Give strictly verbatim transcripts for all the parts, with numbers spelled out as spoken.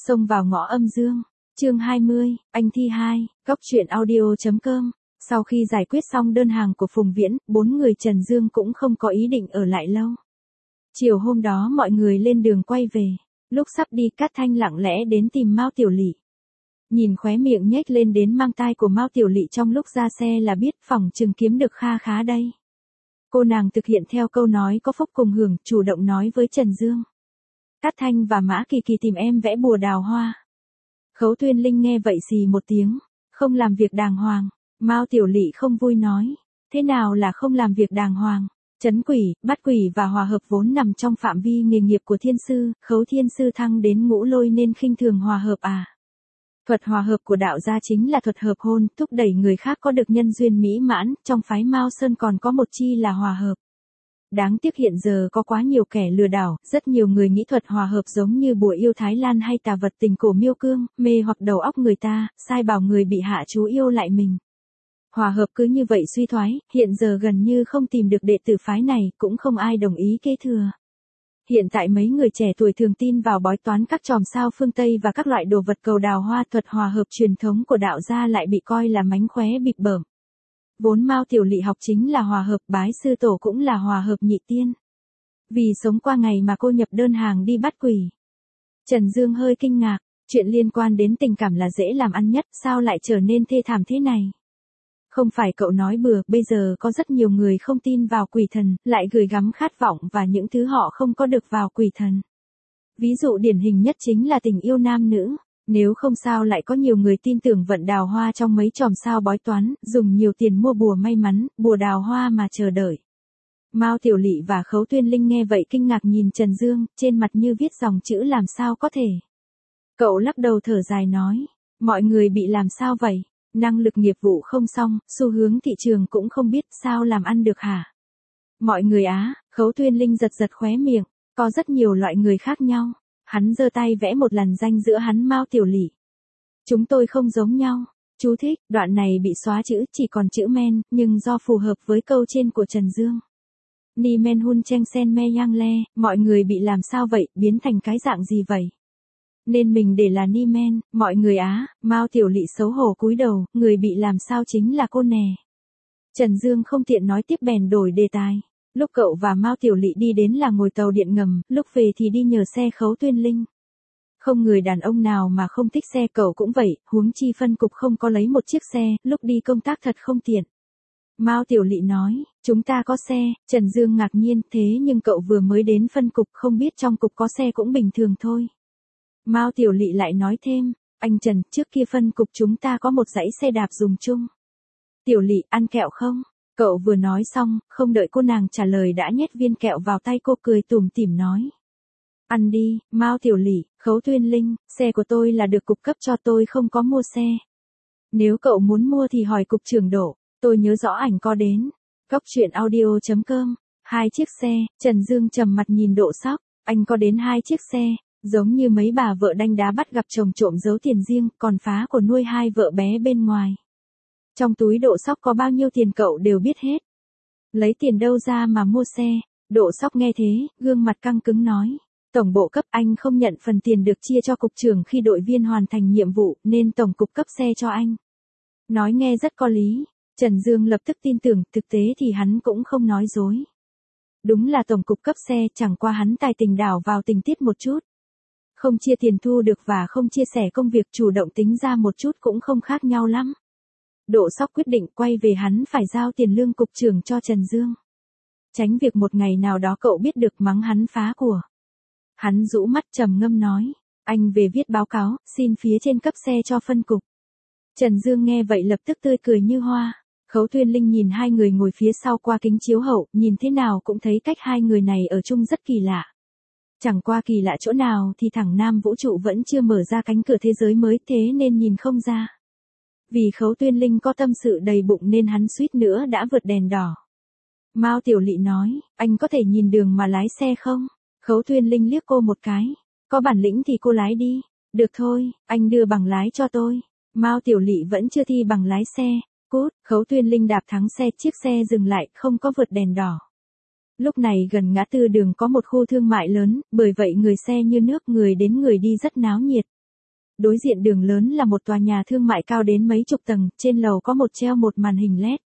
Xông vào ngõ âm dương. Chương hai mươi, anh thi hai, góc truyện audio.com. Sau khi giải quyết xong đơn hàng của Phùng Viễn, bốn người Trần Dương cũng không có ý định ở lại lâu. Chiều hôm đó mọi người lên đường quay về. Lúc sắp đi, Cát Thanh lặng lẽ đến tìm Mao Tiểu Lị. Nhìn khóe miệng nhếch lên đến mang tai của Mao Tiểu Lị trong lúc ra xe là biết phỏng chừng kiếm được kha khá đây. Cô nàng thực hiện theo câu nói có phúc cùng hưởng, chủ động nói với Trần Dương. Cát Thanh và Mã Kỳ Kỳ tìm em vẽ bùa đào hoa. Khấu Tuyên Linh nghe vậy xì một tiếng, không làm việc đàng hoàng. Mao Tiểu Lị không vui nói, thế nào là không làm việc đàng hoàng? Trấn quỷ, bắt quỷ và hòa hợp vốn nằm trong phạm vi nghề nghiệp của thiên sư, Khấu thiên sư thăng đến ngũ lôi nên khinh thường hòa hợp à? Thuật hòa hợp của đạo gia chính là thuật hợp hôn, thúc đẩy người khác có được nhân duyên mỹ mãn, trong phái Mao Sơn còn có một chi là hòa hợp. Đáng tiếc hiện giờ có quá nhiều kẻ lừa đảo, rất nhiều người nghĩ thuật hòa hợp giống như bùa yêu Thái Lan hay tà vật tình cổ miêu cương, mê hoặc đầu óc người ta, sai bảo người bị hạ chú yêu lại mình. Hòa hợp cứ như vậy suy thoái, hiện giờ gần như không tìm được đệ tử phái này, cũng không ai đồng ý kế thừa. Hiện tại mấy người trẻ tuổi thường tin vào bói toán các chòm sao phương Tây và các loại đồ vật cầu đào hoa, thuật hòa hợp truyền thống của đạo gia lại bị coi là mánh khóe bịp bợm. Vốn Mao Tiểu Lị học chính là hòa hợp, bái sư tổ cũng là hòa hợp nhị tiên. Vì sống qua ngày mà cô nhập đơn hàng đi bắt quỷ. Trần Dương hơi kinh ngạc, chuyện liên quan đến tình cảm là dễ làm ăn nhất, sao lại trở nên thê thảm thế này? Không phải cậu nói bừa, bây giờ có rất nhiều người không tin vào quỷ thần, lại gửi gắm khát vọng và những thứ họ không có được vào quỷ thần. Ví dụ điển hình nhất chính là tình yêu nam nữ. Nếu không sao lại có nhiều người tin tưởng vận đào hoa trong mấy chòm sao bói toán, dùng nhiều tiền mua bùa may mắn, bùa đào hoa mà chờ đợi. Mao Tiểu Lị và Khấu Tuyên Linh nghe vậy kinh ngạc nhìn Trần Dương, trên mặt như viết dòng chữ làm sao có thể. Cậu lắc đầu thở dài nói, mọi người bị làm sao vậy? Năng lực nghiệp vụ không xong, xu hướng thị trường cũng không biết, sao làm ăn được hả? Mọi người á, Khấu Tuyên Linh giật giật khóe miệng, có rất nhiều loại người khác nhau. Hắn giơ tay vẽ một làn danh giữa hắn Mao Tiểu Lị. Chúng tôi không giống nhau. Chú thích, đoạn này bị xóa chữ, chỉ còn chữ men, nhưng do phù hợp với câu trên của Trần Dương. Ni men hun cheng sen me yang le, mọi người bị làm sao vậy, biến thành cái dạng gì vậy? Nên mình để là ni men, mọi người á, Mao Tiểu Lị xấu hổ cúi đầu, người bị làm sao chính là cô nè. Trần Dương không tiện nói tiếp bèn đổi đề tài. Lúc cậu và Mao Tiểu Lị đi đến là ngồi tàu điện ngầm, lúc về thì đi nhờ xe Khấu Tuyên Linh. Không người đàn ông nào mà không thích xe, cậu cũng vậy, huống chi phân cục không có lấy một chiếc xe, lúc đi công tác thật không tiện. Mao Tiểu Lị nói, chúng ta có xe. Trần Dương ngạc nhiên, thế nhưng cậu vừa mới đến phân cục, không biết trong cục có xe cũng bình thường thôi. Mao Tiểu Lị lại nói thêm, anh Trần, trước kia phân cục chúng ta có một dãy xe đạp dùng chung. Tiểu Lị, ăn kẹo không? Cậu vừa nói xong, không đợi cô nàng trả lời đã nhét viên kẹo vào tay cô, cười tủm tỉm nói. Ăn đi, Mao Tiểu Lị, Khấu Tuyên Linh, xe của tôi là được cục cấp cho, tôi không có mua xe. Nếu cậu muốn mua thì hỏi cục trưởng Đỗ, tôi nhớ rõ ảnh có đến. Góc truyện audio.com, hai chiếc xe, Trần Dương trầm mặt nhìn Độ Sóc, anh có đến hai chiếc xe, giống như mấy bà vợ đanh đá bắt gặp chồng trộm giấu tiền riêng, còn phá của nuôi hai vợ bé bên ngoài. Trong túi Độ Sóc có bao nhiêu tiền cậu đều biết hết. Lấy tiền đâu ra mà mua xe? Độ Sóc nghe thế, gương mặt căng cứng nói. Tổng bộ cấp, anh không nhận phần tiền được chia cho cục trưởng khi đội viên hoàn thành nhiệm vụ, nên tổng cục cấp xe cho anh. Nói nghe rất có lý. Trần Dương lập tức tin tưởng, thực tế thì hắn cũng không nói dối. Đúng là tổng cục cấp xe, chẳng qua hắn tài tình đảo vào tình tiết một chút. Không chia tiền thu được và không chia sẻ công việc, chủ động tính ra một chút cũng không khác nhau lắm. Độ Sóc quyết định quay về hắn phải giao tiền lương cục trưởng cho Trần Dương. Tránh việc một ngày nào đó cậu biết được mắng hắn phá của. Hắn rũ mắt trầm ngâm nói, anh về viết báo cáo, xin phía trên cấp xe cho phân cục. Trần Dương nghe vậy lập tức tươi cười như hoa. Khấu Tuyên Linh nhìn hai người ngồi phía sau qua kính chiếu hậu, nhìn thế nào cũng thấy cách hai người này ở chung rất kỳ lạ. Chẳng qua kỳ lạ chỗ nào thì thẳng nam vũ trụ vẫn chưa mở ra cánh cửa thế giới mới, thế nên nhìn không ra. Vì Khấu Tuyên Linh có tâm sự đầy bụng nên hắn suýt nữa đã vượt đèn đỏ. Mao Tiểu Lị nói, anh có thể nhìn đường mà lái xe không? Khấu Tuyên Linh liếc cô một cái. Có bản lĩnh thì cô lái đi. Được thôi, anh đưa bằng lái cho tôi. Mao Tiểu Lị vẫn chưa thi bằng lái xe. Cút, Khấu Tuyên Linh đạp thắng xe, chiếc xe dừng lại, không có vượt đèn đỏ. Lúc này gần ngã tư đường có một khu thương mại lớn, bởi vậy người xe như nước, người đến người đi rất náo nhiệt. Đối diện đường lớn là một tòa nhà thương mại cao đến mấy chục tầng, trên lầu có một treo một màn hình led.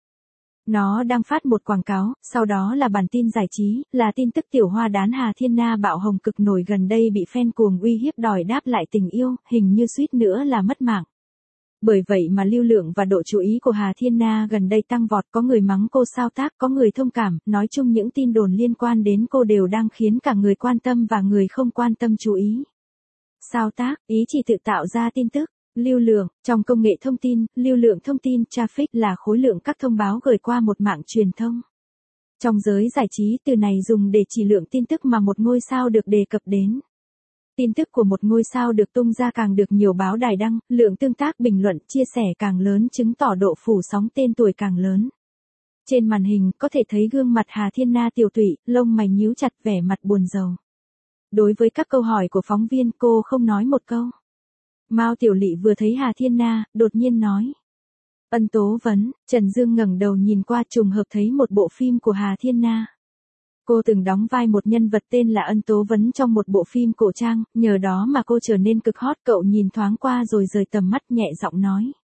Nó đang phát một quảng cáo, sau đó là bản tin giải trí, là tin tức tiểu hoa đán Hà Thiên Na bạo hồng cực nổi gần đây bị fan cuồng uy hiếp đòi đáp lại tình yêu, hình như suýt nữa là mất mạng. Bởi vậy mà lưu lượng và độ chú ý của Hà Thiên Na gần đây tăng vọt, có người mắng cô sao tác, có người thông cảm, nói chung những tin đồn liên quan đến cô đều đang khiến cả người quan tâm và người không quan tâm chú ý. Sao tác, ý chỉ tự tạo ra tin tức. Lưu lượng, trong công nghệ thông tin, lưu lượng thông tin traffic là khối lượng các thông báo gửi qua một mạng truyền thông. Trong giới giải trí, từ này dùng để chỉ lượng tin tức mà một ngôi sao được đề cập đến. Tin tức của một ngôi sao được tung ra càng được nhiều báo đài đăng, lượng tương tác bình luận chia sẻ càng lớn chứng tỏ độ phủ sóng tên tuổi càng lớn. Trên màn hình có thể thấy gương mặt Hà Thiên Na tiều tụy, lông mày nhíu chặt vẻ mặt buồn rầu. Đối với các câu hỏi của phóng viên cô không nói một câu. Mao Tiểu Lị vừa thấy Hà Thiên Na, đột nhiên nói. Ân tố vấn, Trần Dương ngẩng đầu nhìn qua trùng hợp thấy một bộ phim của Hà Thiên Na. Cô từng đóng vai một nhân vật tên là Ân Tố Vấn trong một bộ phim cổ trang, nhờ đó mà cô trở nên cực hot. Cậu nhìn thoáng qua rồi rời tầm mắt nhẹ giọng nói.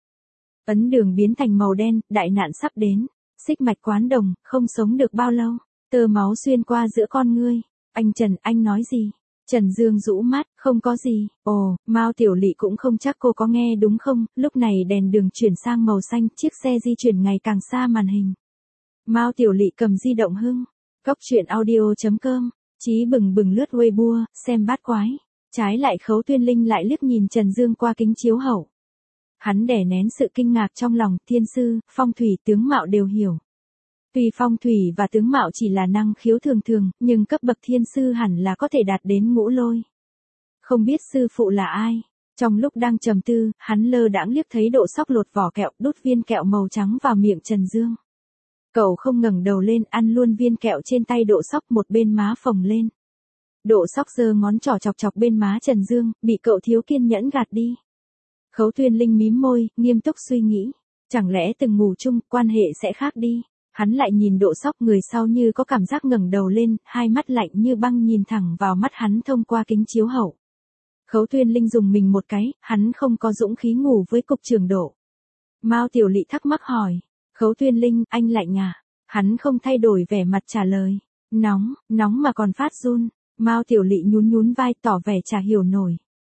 Ấn đường biến thành màu đen, đại nạn sắp đến, xích mạch quán đồng, không sống được bao lâu, tơ máu xuyên qua giữa con ngươi. Anh Trần, anh nói gì? Trần Dương rũ mắt, không có gì. Ồ, Mao Tiểu Lị cũng không chắc cô có nghe đúng không, lúc này đèn đường chuyển sang màu xanh, chiếc xe di chuyển ngày càng xa màn hình. Mao Tiểu Lị cầm di động hưng. Cóc truyện audio chấm com, Chí bừng bừng lướt Weibo, xem bát quái. Trái lại Khấu Tuyên Linh lại liếc nhìn Trần Dương qua kính chiếu hậu. Hắn đè nén sự kinh ngạc trong lòng, thiên sư, phong thủy tướng mạo đều hiểu. Tuy phong thủy và tướng mạo chỉ là năng khiếu thường thường, nhưng cấp bậc thiên sư hẳn là có thể đạt đến ngũ lôi. Không biết sư phụ là ai? Trong lúc đang trầm tư, hắn lơ đãng liếc thấy Độ Sóc lột vỏ kẹo, đút viên kẹo màu trắng vào miệng Trần Dương. Cậu không ngẩng đầu lên, ăn luôn viên kẹo trên tay Độ Sóc, một bên má phồng lên. Độ Sóc giơ ngón trỏ chọc chọc bên má Trần Dương, bị cậu thiếu kiên nhẫn gạt đi. Khấu Tuyên Linh mím môi, nghiêm túc suy nghĩ. Chẳng lẽ từng ngủ chung, quan hệ sẽ khác đi? Hắn lại nhìn Độ Sóc, người sau như có cảm giác ngẩng đầu lên, hai mắt lạnh như băng nhìn thẳng vào mắt hắn thông qua kính chiếu hậu. Khấu Tuyên Linh dùng mình một cái, hắn không có dũng khí ngủ với cục trưởng Độ. Mao Tiểu Lị thắc mắc hỏi. Khấu Tuyên Linh, anh lạnh à? Hắn không thay đổi vẻ mặt trả lời. Nóng, nóng mà còn phát run. Mao Tiểu Lị nhún nhún vai tỏ vẻ chả hiểu nổi.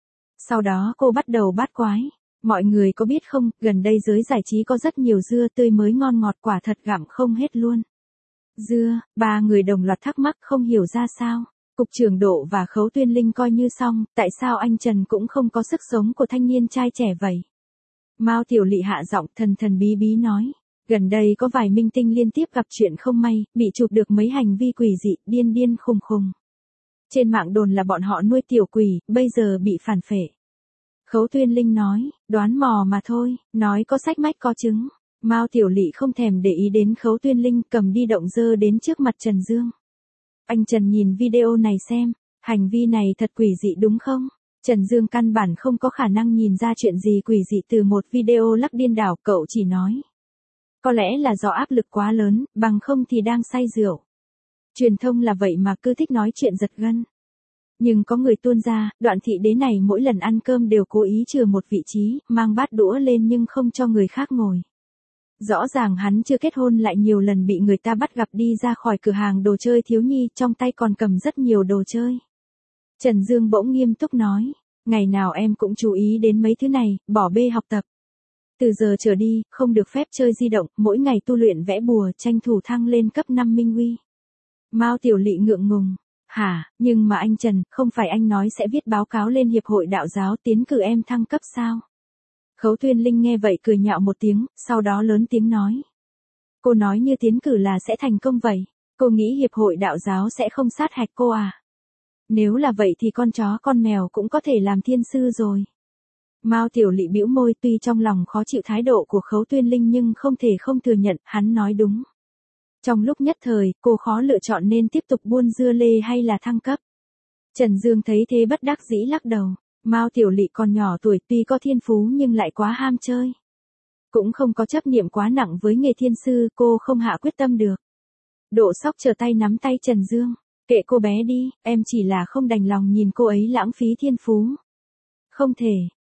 Sau đó cô bắt đầu bát quái. Mọi người có biết không, gần đây giới giải trí có rất nhiều dưa tươi mới ngon ngọt, quả thật gặm không hết luôn. Dưa, ba người đồng loạt thắc mắc không hiểu ra sao. Cục trưởng Độ và Khấu Tuyên Linh coi như xong, tại sao anh Trần cũng không có sức sống của thanh niên trai trẻ vậy? Mao Tiểu Lị hạ giọng thần thần bí bí nói. Gần đây có vài minh tinh liên tiếp gặp chuyện không may, bị chụp được mấy hành vi quỷ dị, điên điên khùng khùng. Trên mạng đồn là bọn họ nuôi tiểu quỷ, bây giờ bị phản phệ. Khấu Tuyên Linh nói, đoán mò mà thôi, nói có sách mách có chứng. Mao Tiểu Lị không thèm để ý đến Khấu Tuyên Linh, cầm đi động dơ đến trước mặt Trần Dương. Anh Trần nhìn video này xem, hành vi này thật quỷ dị đúng không? Trần Dương căn bản không có khả năng nhìn ra chuyện gì quỷ dị từ một video lắc điên đảo, cậu chỉ nói. Có lẽ là do áp lực quá lớn, bằng không thì đang say rượu. Truyền thông là vậy mà cứ thích nói chuyện giật gân. Nhưng có người tuôn ra, Đoạn thị đế này mỗi lần ăn cơm đều cố ý chừa một vị trí, mang bát đũa lên nhưng không cho người khác ngồi. Rõ ràng hắn chưa kết hôn lại nhiều lần bị người ta bắt gặp đi ra khỏi cửa hàng đồ chơi thiếu nhi, trong tay còn cầm rất nhiều đồ chơi. Trần Dương bỗng nghiêm túc nói, ngày nào em cũng chú ý đến mấy thứ này, bỏ bê học tập. Từ giờ trở đi, không được phép chơi di động, mỗi ngày tu luyện vẽ bùa, tranh thủ thăng lên cấp năm minh uy. Mao Tiểu Lị ngượng ngùng. Hả, nhưng mà anh Trần, không phải anh nói sẽ viết báo cáo lên Hiệp hội Đạo giáo tiến cử em thăng cấp sao? Khấu Tuyên Linh nghe vậy cười nhạo một tiếng, sau đó lớn tiếng nói. Cô nói như tiến cử là sẽ thành công vậy, cô nghĩ Hiệp hội Đạo giáo sẽ không sát hạch cô à? Nếu là vậy thì con chó con mèo cũng có thể làm thiên sư rồi. Mao Tiểu Lị bĩu môi, tuy trong lòng khó chịu thái độ của Khấu Tuyên Linh nhưng không thể không thừa nhận, hắn nói đúng. Trong lúc nhất thời, cô khó lựa chọn nên tiếp tục buôn dưa lê hay là thăng cấp. Trần Dương thấy thế bất đắc dĩ lắc đầu. Mao Tiểu Lị còn nhỏ tuổi, tuy có thiên phú nhưng lại quá ham chơi. Cũng không có chấp niệm quá nặng với nghề thiên sư, cô không hạ quyết tâm được. Độ Sóc trở tay nắm tay Trần Dương. Kệ cô bé đi, em chỉ là không đành lòng nhìn cô ấy lãng phí thiên phú. Không thể,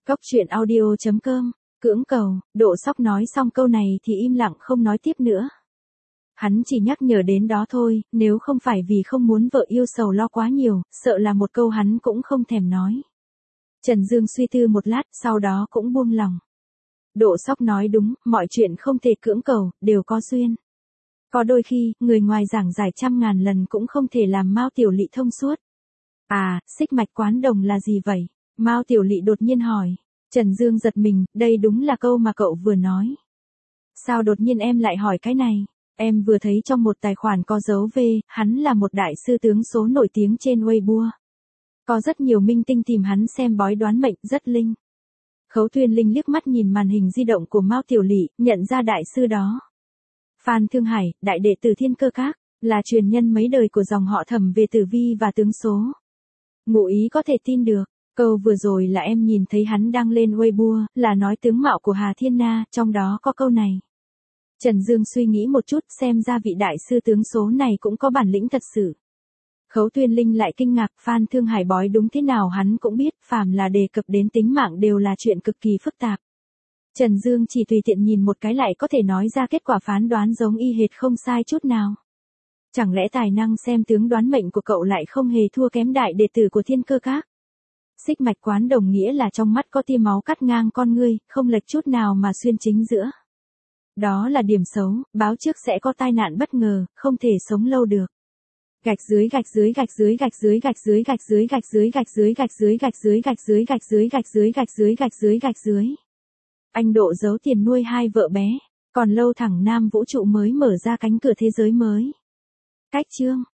Cốc truyện audio chấm com, cưỡng cầu, Độ Sóc nói xong câu này thì im lặng không nói tiếp nữa. Hắn chỉ nhắc nhở đến đó thôi, nếu không phải vì không muốn vợ yêu sầu lo quá nhiều, sợ là một câu hắn cũng không thèm nói. Trần Dương suy tư một lát, sau đó cũng buông lòng. Độ Sóc nói đúng, mọi chuyện không thể cưỡng cầu, đều có duyên. Có đôi khi, người ngoài giảng giải trăm ngàn lần cũng không thể làm Mao Tiểu Lị thông suốt. À, xích mạch quán đồng là gì vậy? Mao Tiểu Lị đột nhiên hỏi. Trần Dương giật mình, đây đúng là câu mà cậu vừa nói. Sao đột nhiên em lại hỏi cái này? Em vừa thấy trong một tài khoản có dấu V, hắn là một đại sư tướng số nổi tiếng trên Weibo. Có rất nhiều minh tinh tìm hắn xem bói đoán mệnh, rất linh. Khấu Thuyên Linh liếc mắt nhìn màn hình di động của Mao Tiểu Lị, nhận ra đại sư đó. Phan Thương Hải, đại đệ tử Thiên Cơ Các, là truyền nhân mấy đời của dòng họ Thẩm về tử vi và tướng số. Ngụ ý có thể tin được, câu vừa rồi là em nhìn thấy hắn đăng lên Weibo, là nói tướng mạo của Hà Thiên Na, trong đó có câu này. Trần Dương suy nghĩ một chút, xem ra vị đại sư tướng số này cũng có bản lĩnh thật sự. Khấu Thuyên Linh lại kinh ngạc, Phan Thương Hải bói đúng thế nào hắn cũng biết, phàm là đề cập đến tính mạng đều là chuyện cực kỳ phức tạp. Trần Dương chỉ tùy tiện nhìn một cái lại có thể nói ra kết quả phán đoán giống y hệt không sai chút nào. Chẳng lẽ tài năng xem tướng đoán mệnh của cậu lại không hề thua kém đại đệ tử của Thiên Cơ Các? Xích mạch quán đồng nghĩa là trong mắt có tia máu cắt ngang con ngươi, không lệch chút nào mà xuyên chính giữa. Đó là điểm xấu, báo trước sẽ có tai nạn bất ngờ, không thể sống lâu được. Gạch dưới gạch dưới gạch dưới gạch dưới gạch dưới gạch dưới gạch dưới gạch dưới gạch dưới gạch dưới gạch dưới gạch dưới gạch dưới gạch dưới gạch dưới gạch dưới. Anh Độ giấu tiền nuôi hai vợ bé, còn lâu thẳng nam vũ trụ mới mở ra cánh cửa thế giới mới. Cách chương